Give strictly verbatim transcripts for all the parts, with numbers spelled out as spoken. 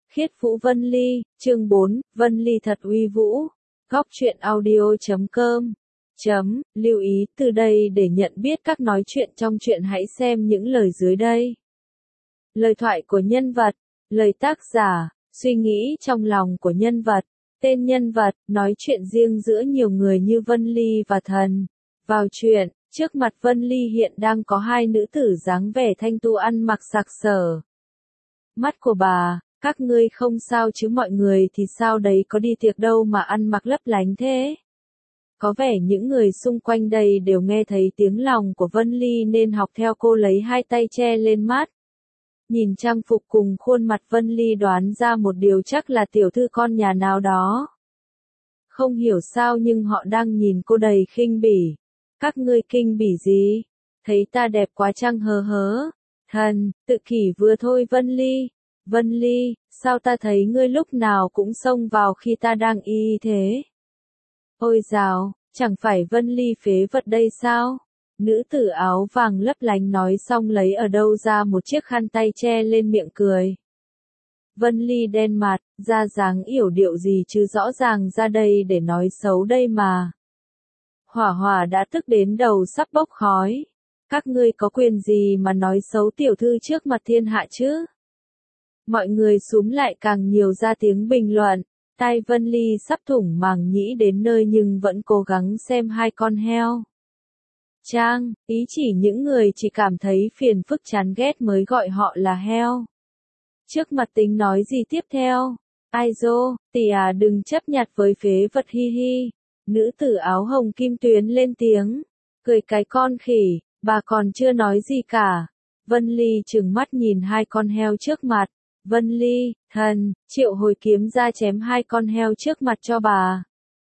Khiết Vũ Vân Ly, chương bốn, Vân Ly thật uy vũ. Góc truyện audio chấm com. Chấm, lưu ý từ đây để nhận biết các nói chuyện trong truyện hãy xem những lời dưới đây. Lời thoại của nhân vật, lời tác giả, suy nghĩ trong lòng của nhân vật, tên nhân vật, nói chuyện riêng giữa nhiều người như Vân Ly và Thần. Vào truyện, trước mặt Vân Ly hiện đang có hai nữ tử dáng vẻ thanh tu ăn mặc sặc sỡ. Mắt của bà, các ngươi không sao chứ mọi người thì sao đấy có đi tiệc đâu mà ăn mặc lấp lánh thế. Có vẻ những người xung quanh đây đều nghe thấy tiếng lòng của Vân Ly nên học theo cô lấy hai tay che lên mắt. Nhìn trang phục cùng khuôn mặt Vân Ly đoán ra một điều chắc là tiểu thư con nhà nào đó. Không hiểu sao nhưng họ đang nhìn cô đầy khinh bỉ. Các ngươi kinh bỉ gì? Thấy ta đẹp quá chăng hớ hớ? Thần, tự kỷ vừa thôi Vân Ly. Vân Ly, sao ta thấy ngươi lúc nào cũng xông vào khi ta đang y thế? Ôi dào, chẳng phải Vân Ly phế vật đây sao? Nữ tử áo vàng lấp lánh nói xong lấy ở đâu ra một chiếc khăn tay che lên miệng cười. Vân Ly đen mặt, ra dáng yểu điệu gì chứ rõ ràng ra đây để nói xấu đây mà. Hỏa Hỏa đã tức đến đầu sắp bốc khói. Các ngươi có quyền gì mà nói xấu tiểu thư trước mặt thiên hạ chứ? Mọi người xúm lại càng nhiều ra tiếng bình luận. Tai Vân Ly sắp thủng màng nhĩ đến nơi nhưng vẫn cố gắng xem hai con heo. Trang, ý chỉ những người chỉ cảm thấy phiền phức chán ghét mới gọi họ là heo. Trước mặt tính nói gì tiếp theo? Ai dô, tỷ à đừng chấp nhặt với phế vật hi hi. Nữ tử áo hồng kim tuyến lên tiếng. Cười cái con khỉ, bà còn chưa nói gì cả. Vân Ly trừng mắt nhìn hai con heo trước mặt. Vân Ly, Thần, triệu hồi kiếm ra chém hai con heo trước mặt cho bà.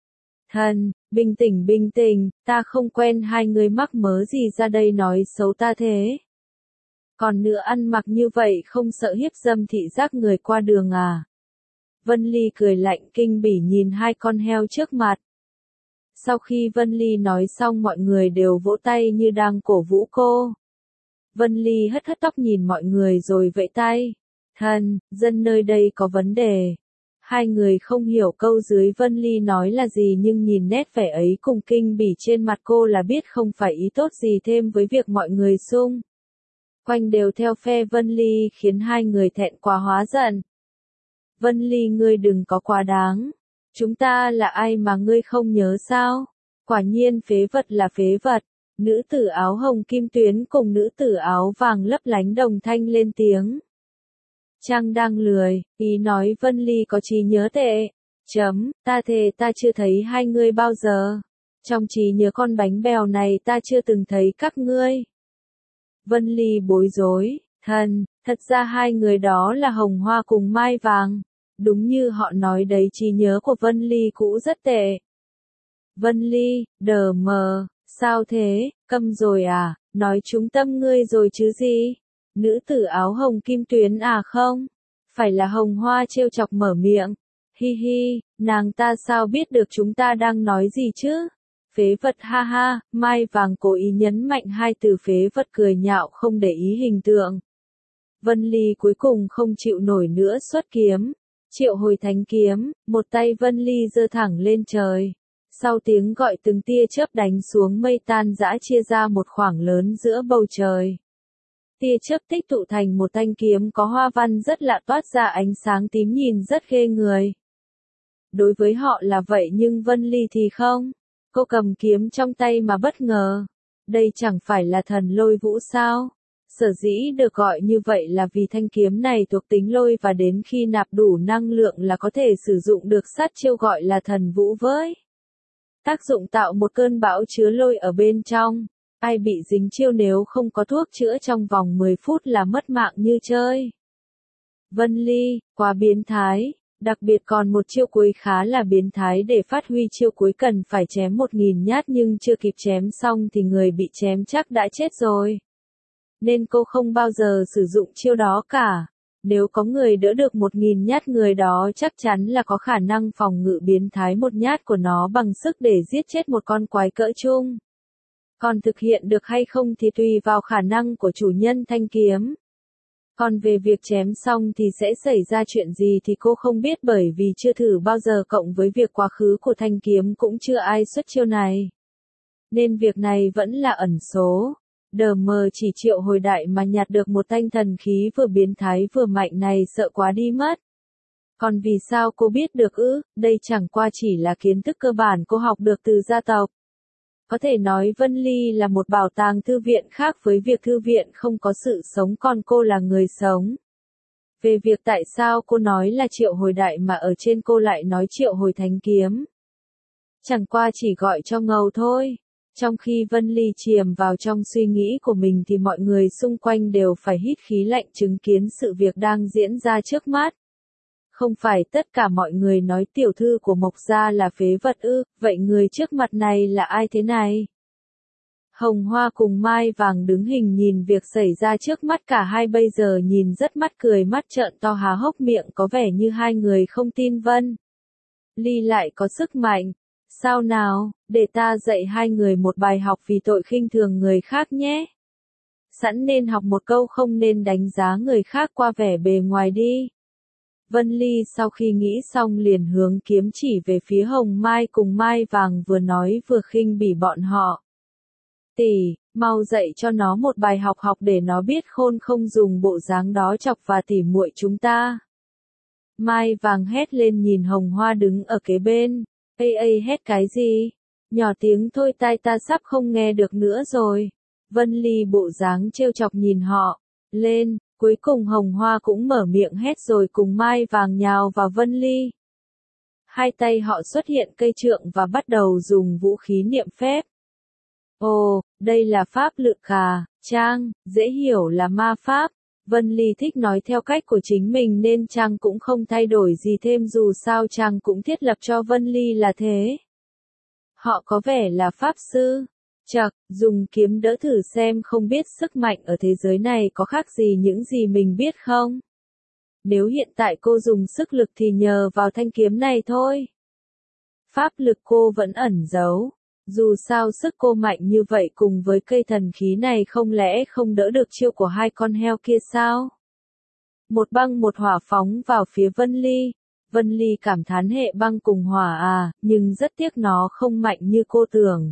Thần, bình tĩnh bình tĩnh, ta không quen hai người mắc mớ gì ra đây nói xấu ta thế. Còn nữa ăn mặc như vậy không sợ hiếp dâm thị giác người qua đường à? Vân Ly cười lạnh kinh bỉ nhìn hai con heo trước mặt. Sau khi Vân Ly nói xong mọi người đều vỗ tay như đang cổ vũ cô. Vân Ly hất hất tóc nhìn mọi người rồi vẫy tay. Thần, dân nơi đây có vấn đề. Hai người không hiểu câu dưới Vân Ly nói là gì nhưng nhìn nét vẻ ấy cùng kinh bỉ trên mặt cô là biết không phải ý tốt gì thêm với việc mọi người xung quanh đều theo phe Vân Ly khiến hai người thẹn quá hóa giận. Vân Ly ngươi đừng có quá đáng. Chúng ta là ai mà ngươi không nhớ sao? Quả nhiên phế vật là phế vật. Nữ tử áo hồng kim tuyến cùng nữ tử áo vàng lấp lánh đồng thanh lên tiếng. Trang đang lười, ý nói Vân Ly có trí nhớ tệ. Chấm, ta thề ta chưa thấy hai ngươi bao giờ. Trong trí nhớ con bánh bèo này ta chưa từng thấy các ngươi. Vân Ly bối rối, Thần, thật ra hai người đó là Hồng Hoa cùng Mai Vàng. Đúng như họ nói đấy trí nhớ của Vân Ly cũ rất tệ. Vân Ly, đờ mờ, sao thế, câm rồi à, nói trúng tâm ngươi rồi chứ gì? Nữ tử áo hồng kim tuyến à không? Phải là Hồng Hoa trêu chọc mở miệng. Hi hi, nàng ta sao biết được chúng ta đang nói gì chứ? Phế vật ha ha, Mai Vàng cố ý nhấn mạnh hai từ phế vật cười nhạo không để ý hình tượng. Vân Ly cuối cùng không chịu nổi nữa xuất kiếm. Triệu hồi thánh kiếm, một tay Vân Ly giơ thẳng lên trời. Sau tiếng gọi từng tia chớp đánh xuống mây tan rã chia ra một khoảng lớn giữa bầu trời. Tia chớp tích tụ thành một thanh kiếm có hoa văn rất lạ toát ra ánh sáng tím nhìn rất ghê người. Đối với họ là vậy nhưng Vân Ly thì không. Cô cầm kiếm trong tay mà bất ngờ. Đây chẳng phải là thần lôi vũ sao? Sở dĩ được gọi như vậy là vì thanh kiếm này thuộc tính lôi và đến khi nạp đủ năng lượng là có thể sử dụng được sát chiêu gọi là thần vũ với. Tác dụng tạo một cơn bão chứa lôi ở bên trong. Ai bị dính chiêu nếu không có thuốc chữa trong vòng mười phút là mất mạng như chơi. Vân Ly, quá biến thái. Đặc biệt còn một chiêu cuối khá là biến thái để phát huy chiêu cuối cần phải chém một nghìn nhát nhưng chưa kịp chém xong thì người bị chém chắc đã chết rồi. Nên cô không bao giờ sử dụng chiêu đó cả. Nếu có người đỡ được một nghìn nhát người đó chắc chắn là có khả năng phòng ngự biến thái một nhát của nó bằng sức để giết chết một con quái cỡ trung. Còn thực hiện được hay không thì tùy vào khả năng của chủ nhân thanh kiếm. Còn về việc chém xong thì sẽ xảy ra chuyện gì thì cô không biết bởi vì chưa thử bao giờ cộng với việc quá khứ của thanh kiếm cũng chưa ai xuất chiêu này. Nên việc này vẫn là ẩn số. Đờ mờ chỉ triệu hồi đại mà nhặt được một thanh thần khí vừa biến thái vừa mạnh này sợ quá đi mất. Còn vì sao cô biết được ư? Đây chẳng qua chỉ là kiến thức cơ bản cô học được từ gia tộc. Có thể nói Vân Ly là một bảo tàng thư viện khác với việc thư viện không có sự sống còn cô là người sống. Về việc tại sao cô nói là triệu hồi đại mà ở trên cô lại nói triệu hồi thánh kiếm. Chẳng qua chỉ gọi cho ngầu thôi. Trong khi Vân Ly chìm vào trong suy nghĩ của mình thì mọi người xung quanh đều phải hít khí lạnh chứng kiến sự việc đang diễn ra trước mắt. Không phải tất cả mọi người nói tiểu thư của Mộc Gia là phế vật ư, vậy người trước mặt này là ai thế này? Hồng Hoa cùng Mai Vàng đứng hình nhìn việc xảy ra trước mắt cả hai bây giờ nhìn rất mắt cười mắt trợn to há hốc miệng có vẻ như hai người không tin Vân Ly lại có sức mạnh. Sao nào, để ta dạy hai người một bài học vì tội khinh thường người khác nhé. Sẵn nên học một câu không nên đánh giá người khác qua vẻ bề ngoài đi. Vân Ly sau khi nghĩ xong liền hướng kiếm chỉ về phía Hồng Mai cùng Mai Vàng vừa nói vừa khinh bỉ bọn họ. Tỷ, mau dạy cho nó một bài học học để nó biết khôn không dùng bộ dáng đó chọc và tỉ muội chúng ta. Mai Vàng hét lên nhìn Hồng Hoa đứng ở kế bên. Ây ây hét cái gì? Nhỏ tiếng thôi tai ta sắp không nghe được nữa rồi. Vân Ly bộ dáng trêu chọc nhìn họ. Lên, cuối cùng Hồng Hoa cũng mở miệng hét rồi cùng Mai Vàng nhào vào Vân Ly. Hai tay họ xuất hiện cây trượng và bắt đầu dùng vũ khí niệm phép. Ồ, đây là pháp lực à, Trang, dễ hiểu là ma pháp. Vân Ly thích nói theo cách của chính mình nên Trang cũng không thay đổi gì thêm dù sao Trang cũng thiết lập cho Vân Ly là thế. Họ có vẻ là pháp sư. Chậc, dùng kiếm đỡ thử xem không biết sức mạnh ở thế giới này có khác gì những gì mình biết không? Nếu hiện tại cô dùng sức lực thì nhờ vào thanh kiếm này thôi. Pháp lực cô vẫn ẩn giấu. Dù sao sức cô mạnh như vậy cùng với cây thần khí này không lẽ không đỡ được chiêu của hai con heo kia sao? Một băng một hỏa phóng vào phía Vân Ly. Vân Ly cảm thán hệ băng cùng hỏa à, nhưng rất tiếc nó không mạnh như cô tưởng.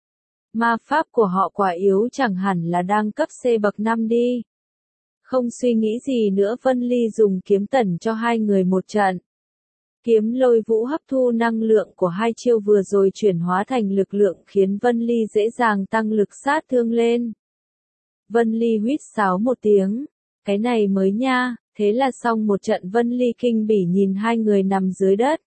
Ma pháp của họ quả yếu chẳng hẳn là đang cấp C bậc năm đi. Không suy nghĩ gì nữa Vân Ly dùng kiếm tẩn cho hai người một trận. Kiếm lôi vũ hấp thu năng lượng của hai chiêu vừa rồi chuyển hóa thành lực lượng khiến Vân Ly dễ dàng tăng lực sát thương lên. Vân Ly huýt sáo một tiếng. Cái này mới nha, thế là xong một trận Vân Ly kinh bỉ nhìn hai người nằm dưới đất.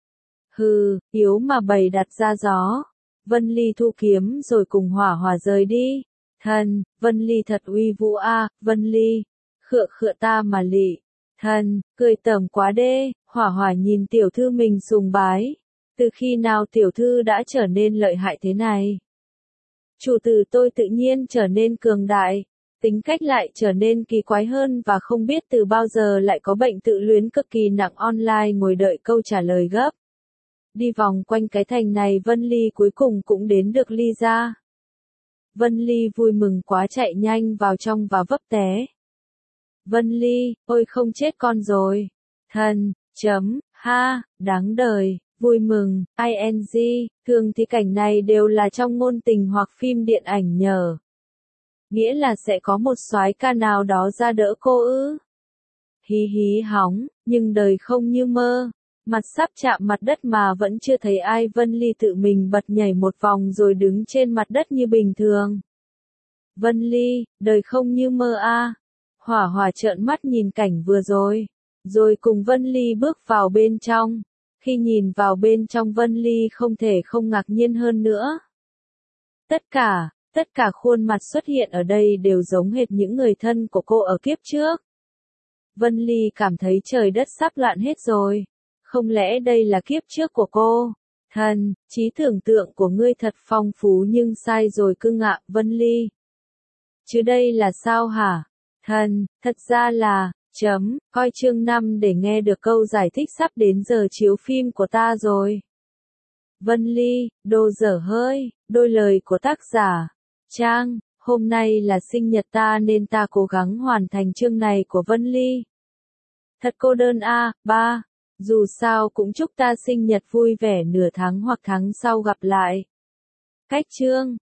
Hừ, yếu mà bày đặt ra gió. Vân Ly thu kiếm rồi cùng hỏa hỏa rời đi. Thần, Vân Ly thật uy vũ a, à, Vân Ly. Khựa khựa ta mà lị. Thần, cười tởm quá đê, hỏa hỏa nhìn tiểu thư mình sùng bái. Từ khi nào tiểu thư đã trở nên lợi hại thế này? Chủ tử tôi tự nhiên trở nên cường đại, tính cách lại trở nên kỳ quái hơn và không biết từ bao giờ lại có bệnh tự luyến cực kỳ nặng online ngồi đợi câu trả lời gấp. Đi vòng quanh cái thành này Vân Ly cuối cùng cũng đến được Ly ra. Vân Ly vui mừng quá chạy nhanh vào trong và vấp té. Vân Ly, ôi không chết con rồi. Thần, chấm, ha, đáng đời, vui mừng, ing, thường thì cảnh này đều là trong ngôn tình hoặc phim điện ảnh nhờ. Nghĩa là sẽ có một soái ca nào đó ra đỡ cô ư. Hí hí hóng, nhưng đời không như mơ. Mặt sắp chạm mặt đất mà vẫn chưa thấy ai Vân Ly tự mình bật nhảy một vòng rồi đứng trên mặt đất như bình thường. Vân Ly, đời không như mơ a. À. Hỏa hỏa trợn mắt nhìn cảnh vừa rồi. Rồi cùng Vân Ly bước vào bên trong. Khi nhìn vào bên trong Vân Ly không thể không ngạc nhiên hơn nữa. Tất cả, tất cả khuôn mặt xuất hiện ở đây đều giống hệt những người thân của cô ở kiếp trước. Vân Ly cảm thấy trời đất sắp loạn hết rồi. Không lẽ đây là kiếp trước của cô? Thần, trí tưởng tượng của ngươi thật phong phú nhưng sai rồi cưng ạ, Vân Ly. Chứ đây là sao hả? Thần, thật ra là, chấm, coi chương năm để nghe được câu giải thích sắp đến giờ chiếu phim của ta rồi. Vân Ly, đồ dở hơi, đôi lời của tác giả. Trang, Hôm nay là sinh nhật ta nên ta cố gắng hoàn thành chương này của Vân Ly. Thật cô đơn a, à, ba. Dù sao cũng chúc ta sinh nhật vui vẻ nửa tháng hoặc tháng sau gặp lại. Cách chương